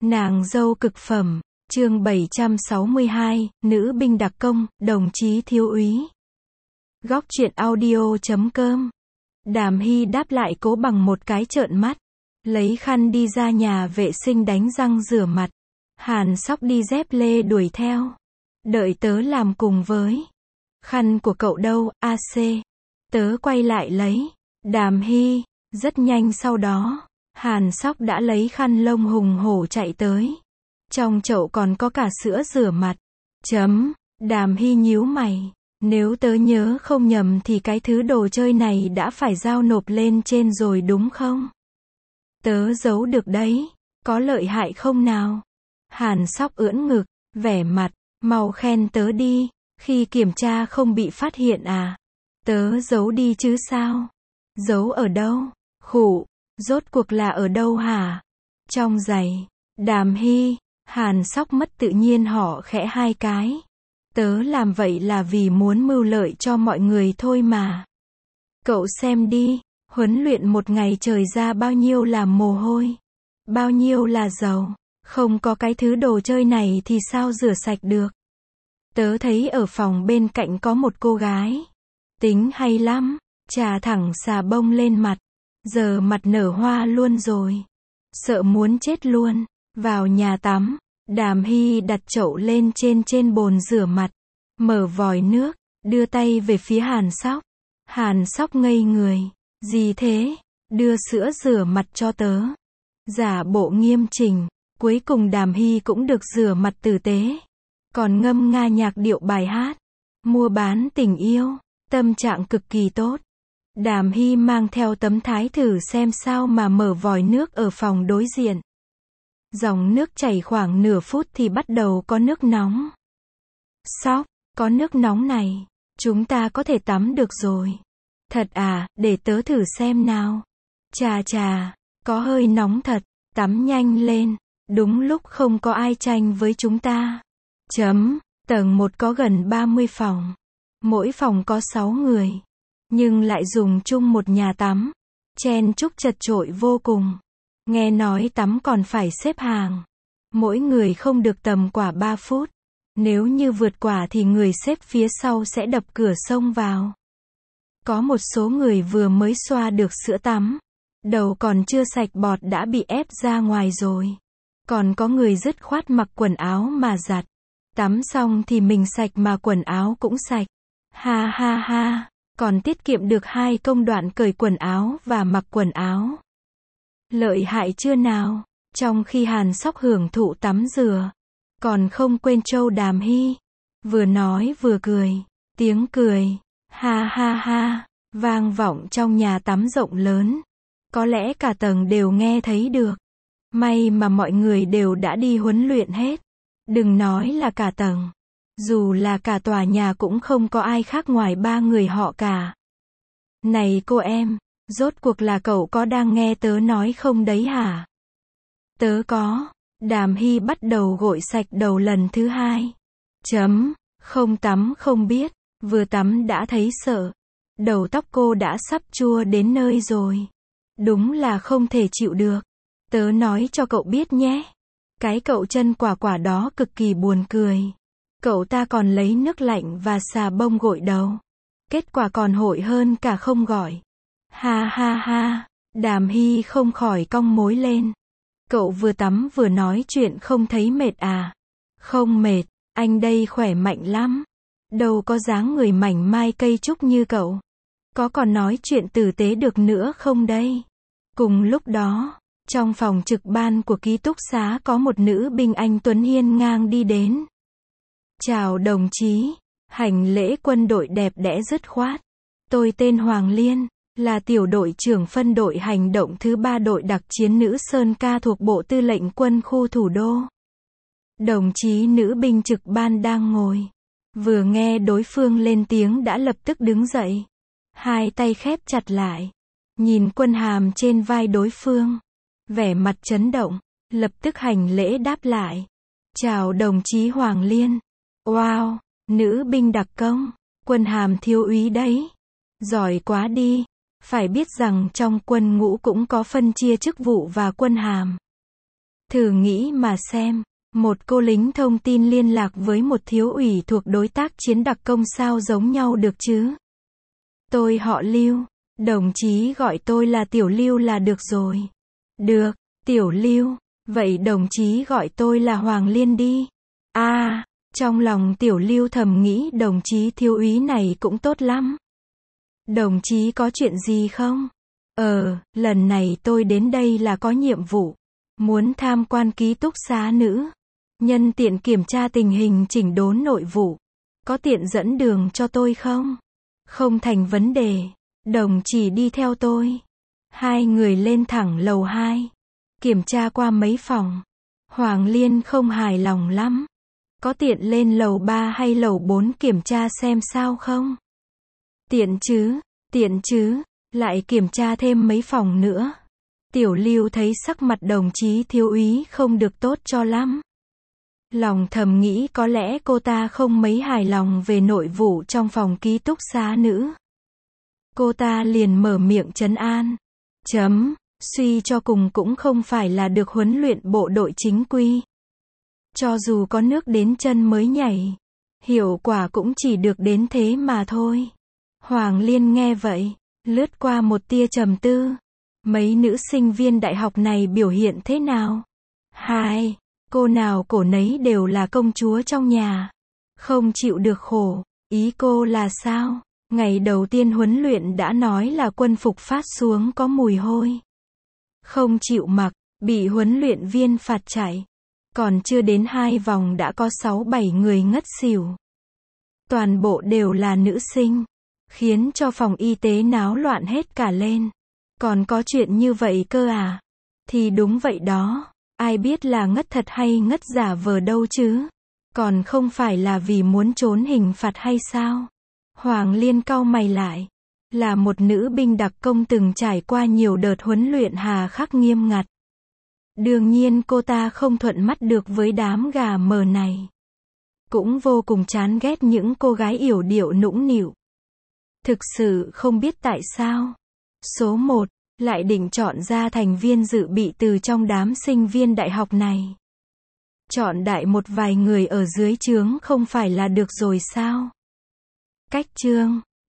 Nàng dâu cực phẩm, chương 762, nữ binh đặc công, đồng chí thiếu úy. Góc truyện audio.com. Đàm Hy đáp lại Cố bằng một cái trợn mắt, lấy khăn đi ra nhà vệ sinh đánh răng rửa mặt. Hàn Sóc đi dép lê đuổi theo. Đợi tớ làm cùng với. Khăn của cậu đâu, AC? Tớ quay lại lấy. Đàm Hy, rất nhanh sau đó, Hàn Sóc đã lấy khăn lông hùng hổ chạy tới. Trong chậu còn có cả sữa rửa mặt. Đàm Hy nhíu mày. Nếu tớ nhớ không nhầm thì cái thứ đồ chơi này đã phải giao nộp lên trên rồi đúng không? Tớ giấu được đấy. Có lợi hại không nào? Hàn Sóc ưỡn ngực, vẻ mặt, mau khen tớ đi. Khi kiểm tra không bị phát hiện à? Tớ giấu đi chứ sao? Giấu ở đâu? Khụ, rốt cuộc là ở đâu hả? Trong giày. Đàm Hy, Hàn Sóc mất tự nhiên họ khẽ hai cái. Tớ làm vậy là vì muốn mưu lợi cho mọi người thôi mà. Cậu xem đi, huấn luyện một ngày trời ra bao nhiêu là mồ hôi, bao nhiêu là dầu. Không có cái thứ đồ chơi này thì sao rửa sạch được? Tớ thấy ở phòng bên cạnh có một cô gái. Tính hay lắm, chà thẳng xà bông lên mặt. Giờ mặt nở hoa luôn rồi. Sợ muốn chết luôn. Vào nhà tắm, Đàm Hy đặt chậu lên trên bồn rửa mặt. Mở vòi nước, đưa tay về phía Hàn Sóc. Hàn Sóc ngây người. Gì thế? Đưa sữa rửa mặt cho tớ. Giả bộ nghiêm chỉnh. Cuối cùng Đàm Hy cũng được rửa mặt tử tế. Còn ngâm nga nhạc điệu bài hát. Mua bán tình yêu. Tâm trạng cực kỳ tốt. Đàm Hy mang theo tấm thái thử xem sao mà mở vòi nước ở phòng đối diện. Dòng nước chảy khoảng nửa phút thì bắt đầu có nước nóng. Sóc, có nước nóng này, chúng ta có thể tắm được rồi. Thật à, để tớ thử xem nào. Chà, có hơi nóng thật, tắm nhanh lên. Đúng lúc không có ai tranh với chúng ta. Tầng 1 có gần 30 phòng. Mỗi phòng có 6 người. Nhưng lại dùng chung một nhà tắm. Chen chúc chật chội vô cùng. Nghe nói tắm còn phải xếp hàng. Mỗi người không được tầm quả 3 phút. Nếu như vượt quả thì người xếp phía sau sẽ đập cửa xông vào. Có một số người vừa mới xoa được sữa tắm. Đầu còn chưa sạch bọt đã bị ép ra ngoài rồi. Còn có người dứt khoát mặc quần áo mà giặt. Tắm xong thì mình sạch mà quần áo cũng sạch. Ha. Còn tiết kiệm được 2 công đoạn cởi quần áo và mặc quần áo. Lợi hại chưa nào? Trong khi Hàn Sóc hưởng thụ tắm rửa, còn không quên trâu Đàm Hy. Vừa nói vừa cười. Tiếng cười. Ha. Vang vọng trong nhà tắm rộng lớn. Có lẽ cả tầng đều nghe thấy được. May mà mọi người đều đã đi huấn luyện hết. Đừng nói là cả tầng. Dù là cả tòa nhà cũng không có ai khác ngoài 3 người họ cả. Này cô em, rốt cuộc là cậu có đang nghe tớ nói không đấy hả? Tớ có. Đàm Hy bắt đầu gội sạch đầu lần thứ 2. Không tắm không biết, vừa tắm đã thấy sợ. Đầu tóc cô đã sắp chua đến nơi rồi. Đúng là không thể chịu được. Tớ nói cho cậu biết nhé. Cái cậu chân quả đó cực kỳ buồn cười. Cậu ta còn lấy nước lạnh và xà bông gội đầu. Kết quả còn hội hơn cả không gọi. Ha. Đàm Hy không khỏi cong mối lên. Cậu vừa tắm vừa nói chuyện không thấy mệt à? Không mệt, anh đây khỏe mạnh lắm. Đâu có dáng người mảnh mai cây trúc như cậu. Có còn nói chuyện tử tế được nữa không đây? Cùng lúc đó, trong phòng trực ban của ký túc xá có một nữ binh anh tuấn hiên ngang đi đến. Chào đồng chí. Hành lễ quân đội đẹp đẽ dứt khoát. Tôi tên Hoàng Liên, là tiểu đội trưởng phân đội hành động thứ 3 đội đặc chiến nữ Sơn Ca thuộc Bộ Tư lệnh Quân khu Thủ đô. Đồng chí nữ binh trực ban đang ngồi. Vừa nghe đối phương lên tiếng đã lập tức đứng dậy. 2 tay khép chặt lại. Nhìn quân hàm trên vai đối phương. Vẻ mặt chấn động. Lập tức hành lễ đáp lại. Chào đồng chí Hoàng Liên. Wow, nữ binh đặc công. Quân hàm thiếu úy đấy. Giỏi quá đi. Phải biết rằng trong quân ngũ cũng có phân chia chức vụ và quân hàm. Thử nghĩ mà xem, một cô lính thông tin liên lạc với một thiếu ủy thuộc đối tác chiến đặc công sao giống nhau được chứ? Tôi họ Lưu, đồng chí gọi tôi là Tiểu Lưu là được rồi. Được, Tiểu Lưu, vậy đồng chí gọi tôi là Hoàng Liên đi. Trong lòng Tiểu Lưu thầm nghĩ đồng chí thiếu úy này cũng tốt lắm. Đồng chí có chuyện gì không? Lần này tôi đến đây là có nhiệm vụ. Muốn tham quan ký túc xá nữ. Nhân tiện kiểm tra tình hình chỉnh đốn nội vụ. Có tiện dẫn đường cho tôi không? Không thành vấn đề. Đồng chí đi theo tôi. Hai người lên thẳng lầu 2. Kiểm tra qua mấy phòng. Hoàng Liên không hài lòng lắm. Có tiện lên lầu 3 hay lầu 4 kiểm tra xem sao không? Tiện chứ, lại kiểm tra thêm mấy phòng nữa. Tiểu Lưu thấy sắc mặt đồng chí thiếu úy không được tốt cho lắm. Lòng thầm nghĩ có lẽ cô ta không mấy hài lòng về nội vụ trong phòng ký túc xá nữ. Cô ta liền mở miệng trấn an. Suy cho cùng cũng không phải là được huấn luyện bộ đội chính quy. Cho dù có nước đến chân mới nhảy, hiệu quả cũng chỉ được đến thế mà thôi. Hoàng Liên nghe vậy, lướt qua một tia trầm tư. Mấy nữ sinh viên đại học này biểu hiện thế nào? Cô nào cổ nấy đều là công chúa trong nhà. Không chịu được khổ. Ý cô là sao? Ngày đầu tiên huấn luyện đã nói là quân phục phát xuống có mùi hôi. Không chịu mặc, bị huấn luyện viên phạt chạy. Còn chưa đến 2 vòng đã có 6-7 người ngất xỉu. Toàn bộ đều là nữ sinh. Khiến cho phòng y tế náo loạn hết cả lên. Còn có chuyện như vậy cơ à? Thì đúng vậy đó. Ai biết là ngất thật hay ngất giả vờ đâu chứ? Còn không phải là vì muốn trốn hình phạt hay sao? Hoàng Liên cau mày lại. Là một nữ binh đặc công từng trải qua nhiều đợt huấn luyện hà khắc nghiêm ngặt. Đương nhiên cô ta không thuận mắt được với đám gà mờ này. Cũng vô cùng chán ghét những cô gái yểu điệu nũng nịu. Thực sự không biết tại sao. Số 1, lại định chọn ra thành viên dự bị từ trong đám sinh viên đại học này. Chọn đại một vài người ở dưới trướng không phải là được rồi sao? Cách chương